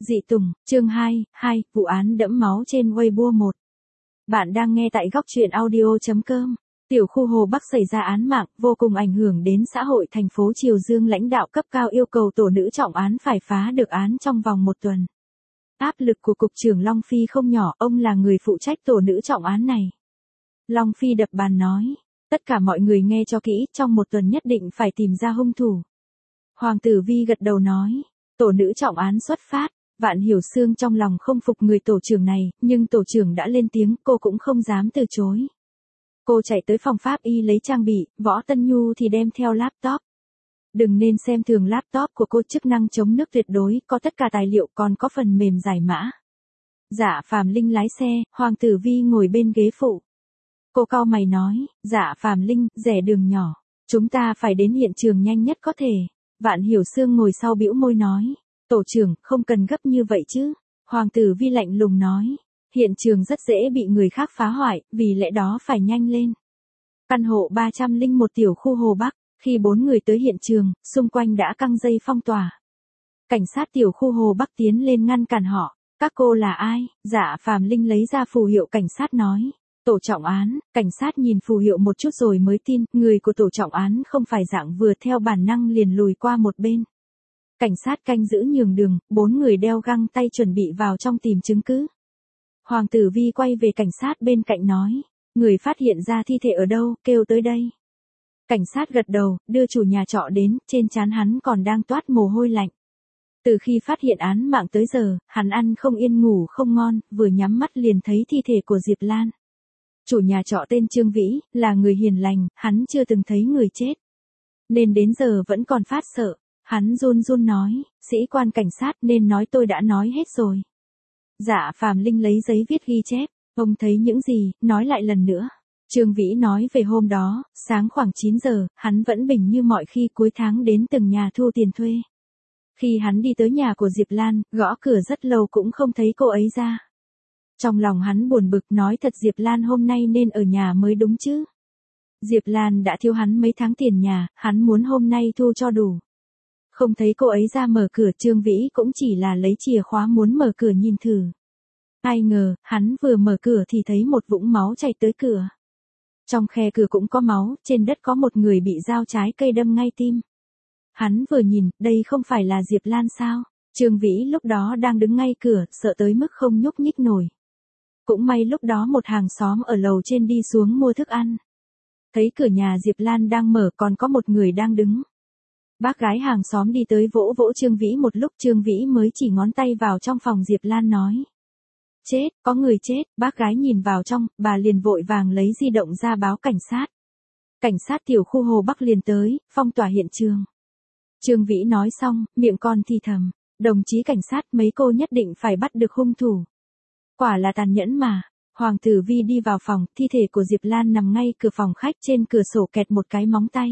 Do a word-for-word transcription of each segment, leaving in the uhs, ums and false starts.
Dị Tùng, chương hai, hai, vụ án đẫm máu trên Weibo một. Bạn đang nghe tại góc truyện audio.com. Tiểu khu Hồ Bắc xảy ra án mạng, vô cùng ảnh hưởng đến xã hội thành phố Triều Dương. Lãnh đạo cấp cao yêu cầu tổ nữ trọng án phải phá được án trong vòng một tuần. Áp lực của Cục trưởng Long Phi không nhỏ, ông là người phụ trách tổ nữ trọng án này. Long Phi đập bàn nói, tất cả mọi người nghe cho kỹ, trong một tuần nhất định phải tìm ra hung thủ. Hoàng Tử Vi gật đầu nói, tổ nữ trọng án xuất phát. Vạn Hiểu Sương trong lòng không phục người tổ trưởng này, nhưng tổ trưởng đã lên tiếng, cô cũng không dám từ chối. Cô chạy tới phòng pháp y lấy trang bị, Võ Tân Nhu thì đem theo laptop. Đừng nên xem thường laptop của cô, chức năng chống nước tuyệt đối, có tất cả tài liệu, còn có phần mềm giải mã. Dạ Phàm Linh lái xe, Hoàng Tử Vi ngồi bên ghế phụ. Cô cau mày nói, Dạ Phàm Linh, rẽ đường nhỏ, chúng ta phải đến hiện trường nhanh nhất có thể. Vạn Hiểu Sương ngồi sau bĩu môi nói, tổ trưởng, không cần gấp như vậy chứ. Hoàng Tử Vi lạnh lùng nói, hiện trường rất dễ bị người khác phá hoại, vì lẽ đó phải nhanh lên. Căn hộ ba trăm lẻ một tiểu khu Hồ Bắc, khi bốn người tới hiện trường, xung quanh đã căng dây phong tỏa. Cảnh sát tiểu khu Hồ Bắc tiến lên ngăn cản họ. Các cô là ai? Dạ Phàm Linh lấy ra phù hiệu cảnh sát nói. Tổ trọng án. Cảnh sát nhìn phù hiệu một chút rồi mới tin, người của tổ trọng án không phải dạng vừa, theo bản năng liền lùi qua một bên. Cảnh sát canh giữ nhường đường, bốn người đeo găng tay chuẩn bị vào trong tìm chứng cứ. Hoàng Tử Vi quay về cảnh sát bên cạnh nói, người phát hiện ra thi thể ở đâu, kêu tới đây. Cảnh sát gật đầu, đưa chủ nhà trọ đến, trên trán hắn còn đang toát mồ hôi lạnh. Từ khi phát hiện án mạng tới giờ, hắn ăn không yên ngủ không ngon, vừa nhắm mắt liền thấy thi thể của Diệp Lan. Chủ nhà trọ tên Trương Vĩ, là người hiền lành, hắn chưa từng thấy người chết. Nên đến giờ vẫn còn phát sợ. Hắn run run nói, sĩ quan cảnh sát nên nói tôi đã nói hết rồi. Dạ Phàm Linh lấy giấy viết ghi chép, ông thấy những gì, nói lại lần nữa. Trương Vĩ nói về hôm đó, sáng khoảng chín giờ, hắn vẫn bình như mọi khi, cuối tháng đến từng nhà thu tiền thuê. Khi hắn đi tới nhà của Diệp Lan, gõ cửa rất lâu cũng không thấy cô ấy ra. Trong lòng hắn buồn bực, nói thật Diệp Lan hôm nay nên ở nhà mới đúng chứ. Diệp Lan đã thiếu hắn mấy tháng tiền nhà, hắn muốn hôm nay thu cho đủ. Không thấy cô ấy ra mở cửa, Trương Vĩ cũng chỉ là lấy chìa khóa muốn mở cửa nhìn thử. Ai ngờ, hắn vừa mở cửa thì thấy một vũng máu chảy tới cửa. Trong khe cửa cũng có máu, trên đất có một người bị dao trái cây đâm ngay tim. Hắn vừa nhìn, đây không phải là Diệp Lan sao? Trương Vĩ lúc đó đang đứng ngay cửa, sợ tới mức không nhúc nhích nổi. Cũng may lúc đó một hàng xóm ở lầu trên đi xuống mua thức ăn. Thấy cửa nhà Diệp Lan đang mở, còn có một người đang đứng. Bác gái hàng xóm đi tới vỗ vỗ Trương Vĩ một lúc, Trương Vĩ mới chỉ ngón tay vào trong phòng Diệp Lan nói. Chết, có người chết. Bác gái nhìn vào trong, bà liền vội vàng lấy di động ra báo cảnh sát. Cảnh sát tiểu khu Hồ Bắc liền tới, phong tỏa hiện trường. Trương Vĩ nói xong, miệng còn thì thầm, đồng chí cảnh sát, mấy cô nhất định phải bắt được hung thủ. Quả là tàn nhẫn mà. Hoàng Tử Vi đi vào phòng, thi thể của Diệp Lan nằm ngay cửa phòng khách, trên cửa sổ kẹt một cái móng tay.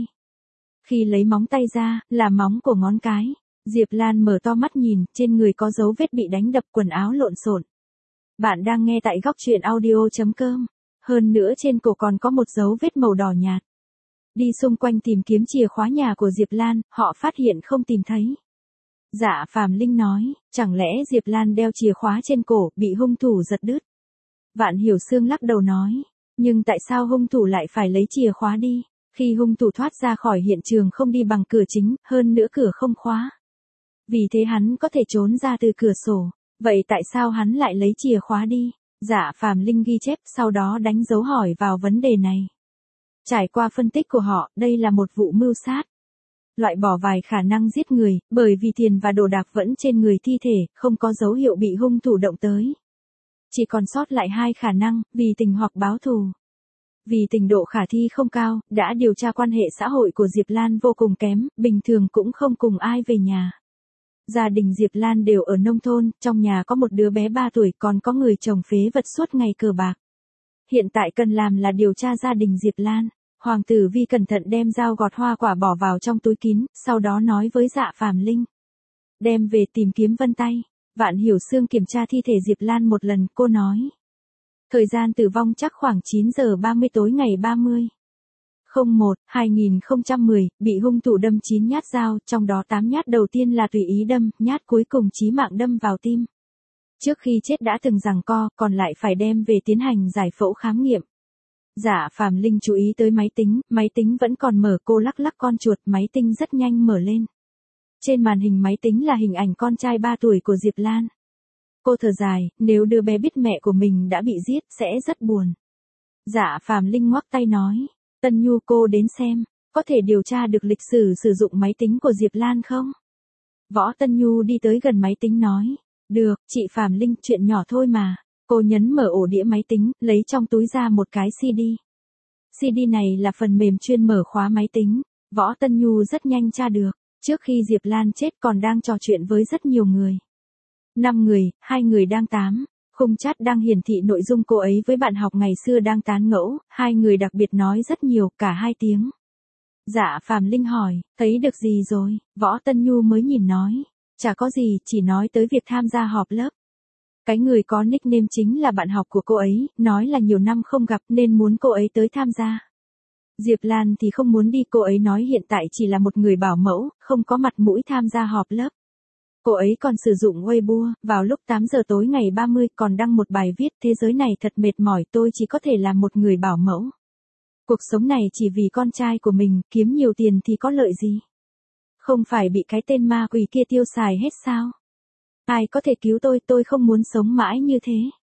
Khi lấy móng tay ra, là móng của ngón cái. Diệp Lan mở to mắt nhìn, trên người có dấu vết bị đánh đập, quần áo lộn xộn. Bạn đang nghe tại góc truyện audio.com. Hơn nữa trên cổ còn có một dấu vết màu đỏ nhạt. Đi xung quanh tìm kiếm chìa khóa nhà của Diệp Lan, họ phát hiện không tìm thấy. Dạ Phàm Linh nói, chẳng lẽ Diệp Lan đeo chìa khóa trên cổ, bị hung thủ giật đứt. Vạn Hiểu Sương lắc đầu nói, nhưng tại sao hung thủ lại phải lấy chìa khóa đi? Khi hung thủ thoát ra khỏi hiện trường không đi bằng cửa chính, hơn nữa cửa không khóa. Vì thế hắn có thể trốn ra từ cửa sổ. Vậy tại sao hắn lại lấy chìa khóa đi? Dạ Phàm Linh ghi chép, sau đó đánh dấu hỏi vào vấn đề này. Trải qua phân tích của họ, đây là một vụ mưu sát. Loại bỏ vài khả năng giết người, bởi vì tiền và đồ đạc vẫn trên người thi thể, không có dấu hiệu bị hung thủ động tới. Chỉ còn sót lại hai khả năng, vì tình hoặc báo thù. Vì tình độ khả thi không cao, đã điều tra quan hệ xã hội của Diệp Lan vô cùng kém, bình thường cũng không cùng ai về nhà. Gia đình Diệp Lan đều ở nông thôn, trong nhà có một đứa bé ba tuổi, còn có người chồng phế vật suốt ngày cờ bạc. Hiện tại cần làm là điều tra gia đình Diệp Lan. Hoàng Tử Vi cẩn thận đem dao gọt hoa quả bỏ vào trong túi kín, sau đó nói với Dạ Phàm Linh. Đem về tìm kiếm vân tay. Vạn Hiểu Sương kiểm tra thi thể Diệp Lan một lần, cô nói. Thời gian tử vong chắc khoảng chín giờ ba mươi tối ngày ba mươi. không một hai nghìn không trăm mười, bị hung thủ đâm chín nhát dao, trong đó tám nhát đầu tiên là tùy ý đâm, nhát cuối cùng chí mạng đâm vào tim. Trước khi chết đã từng giằng co, còn lại phải đem về tiến hành giải phẫu khám nghiệm. Dạ Phàm Linh chú ý tới máy tính, máy tính vẫn còn mở, cô lắc lắc con chuột, máy tính rất nhanh mở lên. Trên màn hình máy tính là hình ảnh con trai ba tuổi của Diệp Lan. Cô thở dài, nếu đứa bé biết mẹ của mình đã bị giết, sẽ rất buồn. Dạ Phàm Linh ngoắc tay nói, Tân Nhu cô đến xem, có thể điều tra được lịch sử sử dụng máy tính của Diệp Lan không? Võ Tân Nhu đi tới gần máy tính nói, được, chị Phàm Linh, chuyện nhỏ thôi mà. Cô nhấn mở ổ đĩa máy tính, lấy trong túi ra một cái xê đê. xê đê này là phần mềm chuyên mở khóa máy tính. Võ Tân Nhu rất nhanh tra được, trước khi Diệp Lan chết còn đang trò chuyện với rất nhiều người. Năm người, hai người đang tám. Khung chat đang hiển thị nội dung cô ấy với bạn học ngày xưa đang tán ngẫu, hai người đặc biệt nói rất nhiều, cả hai tiếng. Dạ Phàm Linh hỏi, thấy được gì rồi? Võ Tân Nhu mới nhìn nói, chả có gì, chỉ nói tới việc tham gia họp lớp. Cái người có nickname chính là bạn học của cô ấy, nói là nhiều năm không gặp nên muốn cô ấy tới tham gia. Diệp Lan thì không muốn đi, cô ấy nói hiện tại chỉ là một người bảo mẫu, không có mặt mũi tham gia họp lớp. Cô ấy còn sử dụng Weibo, vào lúc tám giờ tối ngày ba mươi còn đăng một bài viết, thế giới này thật mệt mỏi, tôi chỉ có thể là một người bảo mẫu. Cuộc sống này chỉ vì con trai của mình, kiếm nhiều tiền thì có lợi gì? Không phải bị cái tên ma quỷ kia tiêu xài hết sao? Ai có thể cứu tôi, tôi không muốn sống mãi như thế.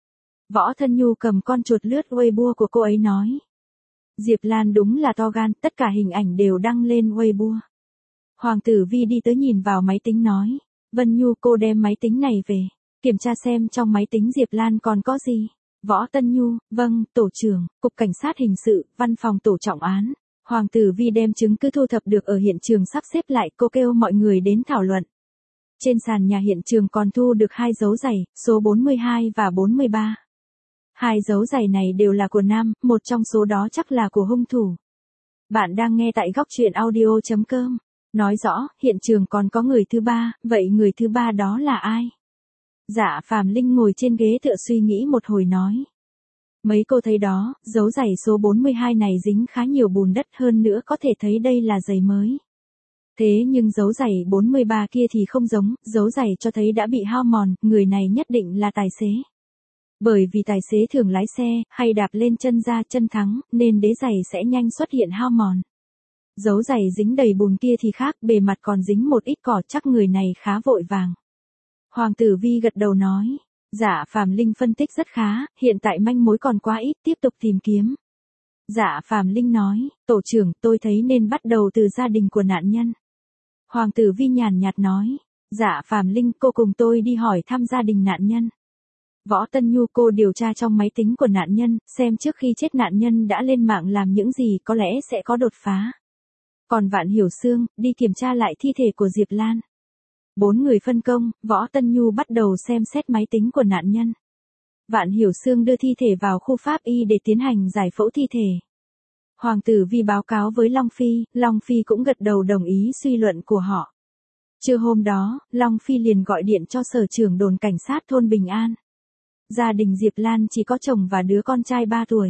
Võ Tân Nhu cầm con chuột lướt Weibo của cô ấy nói. Diệp Lan đúng là to gan, tất cả hình ảnh đều đăng lên Weibo. Hoàng tử Vi đi tới nhìn vào máy tính nói. Vân Nhu cô đem máy tính này về, kiểm tra xem trong máy tính Diệp Lan còn có gì. Võ Tân Nhu, vâng, tổ trưởng, Cục Cảnh sát Hình sự, Văn phòng Tổ trọng án. Hoàng tử Vi đem chứng cứ thu thập được ở hiện trường sắp xếp lại, cô kêu mọi người đến thảo luận. Trên sàn nhà hiện trường còn thu được hai dấu giày, số bốn mươi hai và bốn mươi ba. Hai dấu giày này đều là của nam, một trong số đó chắc là của hung thủ. Bạn đang nghe tại góc truyện audio chấm com. Nói rõ, hiện trường còn có người thứ ba, vậy người thứ ba đó là ai? Dạ Phàm Linh ngồi trên ghế tựa suy nghĩ một hồi nói. Mấy cô thấy đó, dấu giày số bốn mươi hai này dính khá nhiều bùn đất, hơn nữa có thể thấy đây là giày mới. Thế nhưng dấu giày bốn mươi ba kia thì không giống, dấu giày cho thấy đã bị hao mòn, người này nhất định là tài xế. Bởi vì tài xế thường lái xe, hay đạp lên chân ra chân thắng, nên đế giày sẽ nhanh xuất hiện hao mòn. Dấu giày dính đầy bùn kia thì khác, bề mặt còn dính một ít cỏ, chắc người này khá vội vàng. Hoàng tử Vi gật đầu nói. Dạ Phàm Linh phân tích rất khá, hiện tại manh mối còn quá ít, tiếp tục tìm kiếm. Dạ Phàm Linh nói, tổ trưởng, tôi thấy nên bắt đầu từ gia đình của nạn nhân. Hoàng tử Vi nhàn nhạt nói, dạ Phàm Linh, cô cùng tôi đi hỏi thăm gia đình nạn nhân. Võ Tân Nhu, cô điều tra trong máy tính của nạn nhân, xem trước khi chết nạn nhân đã lên mạng làm những gì, có lẽ sẽ có đột phá. Còn Vạn Hiểu Xương, đi kiểm tra lại thi thể của Diệp Lan. Bốn người phân công, Võ Tân Nhu bắt đầu xem xét máy tính của nạn nhân. Vạn Hiểu Xương đưa thi thể vào khu pháp y để tiến hành giải phẫu thi thể. Hoàng tử Vi báo cáo với Long Phi, Long Phi cũng gật đầu đồng ý suy luận của họ. Trưa hôm đó, Long Phi liền gọi điện cho sở trưởng đồn cảnh sát thôn Bình An. Gia đình Diệp Lan chỉ có chồng và đứa con trai ba tuổi.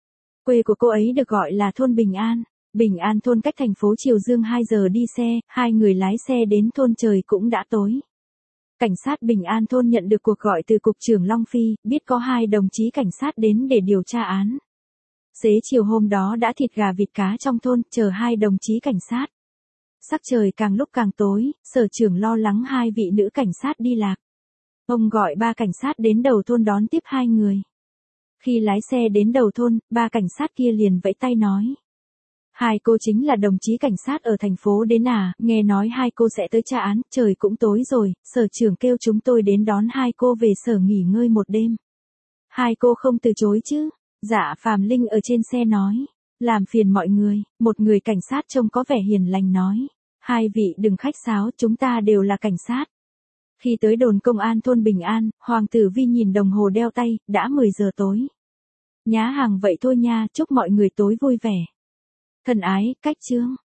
Quê của cô ấy được gọi là thôn Bình An. Bình An thôn cách thành phố Triều Dương hai giờ đi xe, hai người lái xe đến thôn trời cũng đã tối. Cảnh sát Bình An thôn nhận được cuộc gọi từ cục trưởng Long Phi, biết có hai đồng chí cảnh sát đến để điều tra án. Xế chiều hôm đó đã thịt gà vịt cá trong thôn, chờ hai đồng chí cảnh sát. Sắc trời càng lúc càng tối, sở trưởng lo lắng hai vị nữ cảnh sát đi lạc. Ông gọi ba cảnh sát đến đầu thôn đón tiếp hai người. Khi lái xe đến đầu thôn, ba cảnh sát kia liền vẫy tay nói. Hai cô chính là đồng chí cảnh sát ở thành phố đến à, nghe nói hai cô sẽ tới tra án, trời cũng tối rồi, sở trưởng kêu chúng tôi đến đón hai cô về sở nghỉ ngơi một đêm. Hai cô không từ chối chứ? Dạ Phàm Linh ở trên xe nói. Làm phiền mọi người, một người cảnh sát trông có vẻ hiền lành nói. Hai vị đừng khách sáo, chúng ta đều là cảnh sát. Khi tới đồn công an thôn Bình An, Hoàng tử Vi nhìn đồng hồ đeo tay, đã mười giờ tối. Nhá hàng vậy thôi nha, chúc mọi người tối vui vẻ. Thân ái, cách chương.